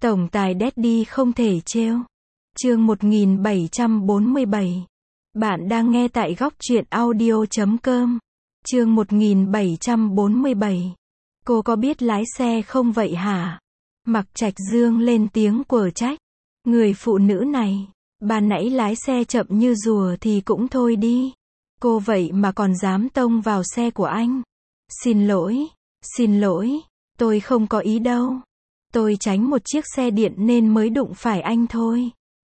Tổng tài Daddy không thể trêu. Chương 1747. Bạn đang nghe tại góc truyện audio.com. Chương 1747. Cô có biết lái xe không vậy hả? Mạc Trạch Dương lên tiếng quở trách. Người phụ nữ này, ban nãy lái xe chậm như rùa thì cũng thôi đi. Cô vậy mà còn dám tông vào xe của anh. Xin lỗi, tôi không có ý đâu. Tôi tránh một chiếc xe điện nên mới đụng phải anh thôi.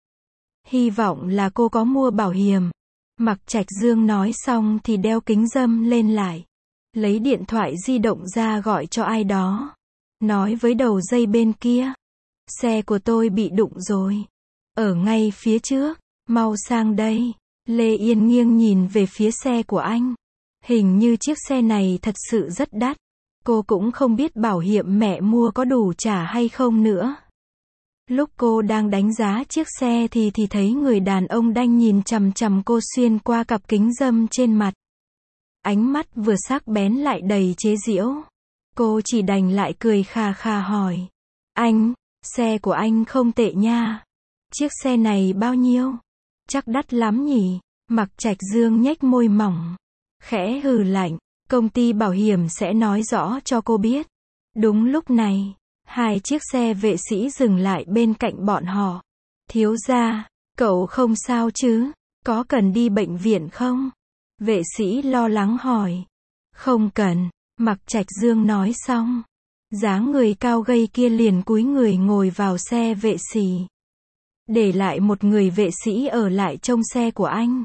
Hy vọng là cô có mua bảo hiểm. Mạc Trạch Dương nói xong thì đeo kính râm lên lại. Lấy điện thoại di động ra gọi cho ai đó. Nói với đầu dây bên kia. Xe của tôi bị đụng rồi. Ở ngay phía trước. Mau sang đây. Lê Yên nghiêng nhìn về phía xe của anh. Hình như chiếc xe này thật sự rất đắt. Cô cũng không biết bảo hiểm mẹ mua có đủ trả hay không nữa. Lúc cô đang đánh giá chiếc xe thì thấy người đàn ông đang nhìn chằm chằm cô xuyên qua cặp kính râm trên mặt. Ánh mắt vừa sắc bén lại đầy chế giễu. Cô chỉ đành lại cười khà khà hỏi. Anh, xe của anh không tệ nha. Chiếc xe này bao nhiêu? Chắc đắt lắm nhỉ? Mạc Trạch Dương nhếch môi mỏng. Khẽ hừ lạnh. Công ty bảo hiểm sẽ nói rõ cho cô biết. Đúng lúc này, hai chiếc xe vệ sĩ dừng lại bên cạnh bọn họ. Thiếu gia, cậu không sao chứ? Có cần đi bệnh viện không? Vệ sĩ lo lắng hỏi. Không cần, Mạc Trạch Dương nói xong. Dáng người cao gầy kia liền cúi người ngồi vào xe vệ sĩ. Để lại một người vệ sĩ ở lại trông xe của anh.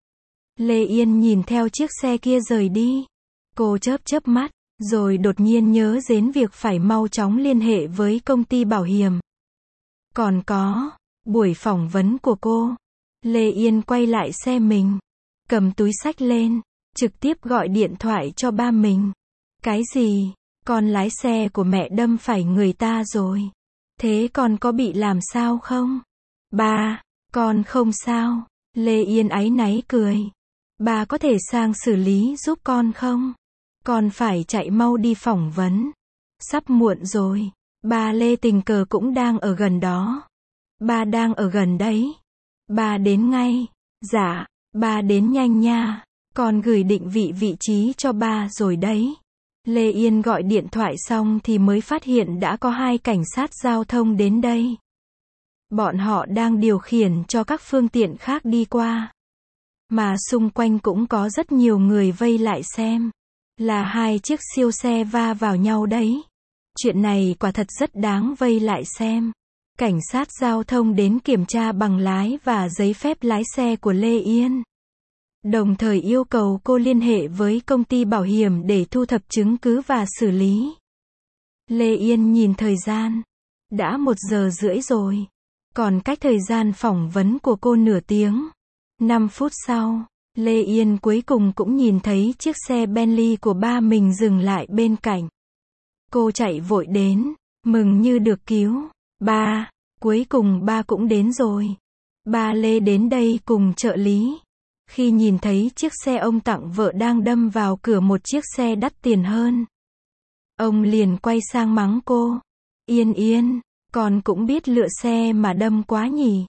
Lê Yên nhìn theo chiếc xe kia rời đi. Cô chớp mắt, rồi đột nhiên nhớ đến việc phải mau chóng liên hệ với công ty bảo hiểm. Còn có, buổi phỏng vấn của cô. Lê Yên quay lại xe mình, cầm túi xách lên, trực tiếp gọi điện thoại cho ba mình. Cái gì? Con lái xe của mẹ đâm phải người ta rồi. Thế con có bị làm sao không? Ba, con không sao. Lê Yên áy náy cười. Ba có thể sang xử lý giúp con không? Con phải chạy mau đi phỏng vấn. Sắp muộn rồi. Ba Lê tình cờ cũng đang ở gần đó. Ba đang ở gần đấy. Ba đến ngay. Dạ, ba đến nhanh nha. Con gửi định vị trí cho ba rồi đấy. Lê Yên gọi điện thoại xong thì mới phát hiện đã có hai cảnh sát giao thông đến đây. Bọn họ đang điều khiển cho các phương tiện khác đi qua. Mà xung quanh cũng có rất nhiều người vây lại xem. Là hai chiếc siêu xe va vào nhau đấy. Chuyện này quả thật rất đáng vây lại xem. Cảnh sát giao thông đến kiểm tra bằng lái và giấy phép lái xe của Lê Yên. Đồng thời yêu cầu cô liên hệ với công ty bảo hiểm để thu thập chứng cứ và xử lý. Lê Yên nhìn thời gian. Đã 1 giờ rưỡi rồi. Còn cách thời gian phỏng vấn của cô nửa tiếng. 5 phút sau, Lê Yên cuối cùng cũng nhìn thấy chiếc xe Bentley của ba mình dừng lại bên cạnh. Cô chạy vội đến, mừng như được cứu. Ba, cuối cùng ba cũng đến rồi. Ba Lê đến đây cùng trợ lý. Khi nhìn thấy chiếc xe ông tặng vợ đang đâm vào cửa một chiếc xe đắt tiền hơn. Ông liền quay sang mắng cô. Yên, con cũng biết lựa xe mà đâm quá nhỉ.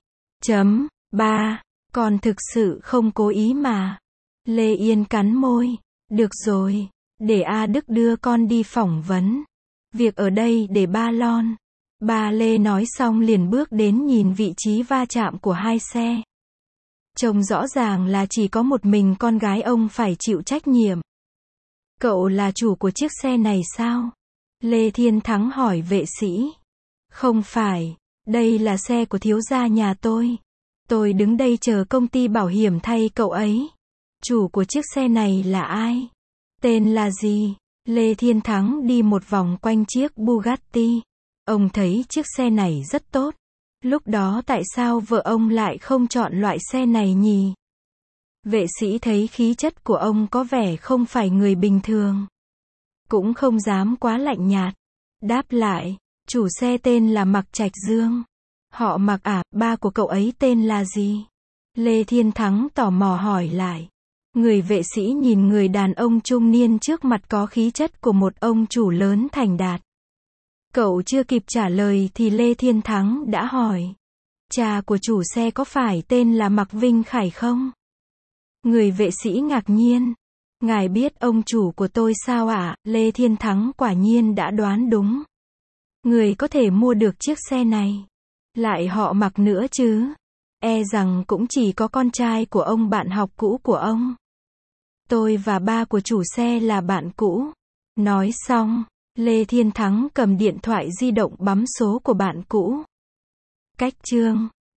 Ba, con thực sự không cố ý mà. Lê Yên cắn môi. Được rồi, để A Đức đưa con đi phỏng vấn. Việc ở đây để ba lon. Ba Lê nói xong liền bước đến nhìn vị trí va chạm của hai xe. Trông rõ ràng là chỉ có một mình con gái ông phải chịu trách nhiệm. Cậu là chủ của chiếc xe này sao? Lê Thiên Thắng hỏi vệ sĩ. Không phải, đây là xe của thiếu gia nhà tôi. Tôi đứng đây chờ công ty bảo hiểm thay cậu ấy. Chủ của chiếc xe này là ai? Tên là gì? Lê Thiên Thắng đi một vòng quanh chiếc Bugatti. Ông thấy chiếc xe này rất tốt. Lúc đó tại sao vợ ông lại không chọn loại xe này nhỉ? Vệ sĩ thấy khí chất của ông có vẻ không phải người bình thường. Cũng không dám quá lạnh nhạt. Đáp lại, chủ xe tên là Mạc Trạch Dương. Họ Mạc à, ba của cậu ấy tên là gì? Lê Thiên Thắng tò mò hỏi lại. Người vệ sĩ nhìn người đàn ông trung niên trước mặt có khí chất của một ông chủ lớn thành đạt. Cậu chưa kịp trả lời thì Lê Thiên Thắng đã hỏi. Cha của chủ xe có phải tên là Mạc Vinh Khải không? Người vệ sĩ ngạc nhiên. Ngài biết ông chủ của tôi sao ạ? Lê Thiên Thắng quả nhiên đã đoán đúng. Người có thể mua được chiếc xe này. Lại họ Mạc nữa chứ. E rằng cũng chỉ có con trai của ông bạn học cũ của ông. Tôi và ba của chủ xe là bạn cũ. Nói xong, Lê Thiên Thắng cầm điện thoại di động bấm số của bạn cũ. Cách chương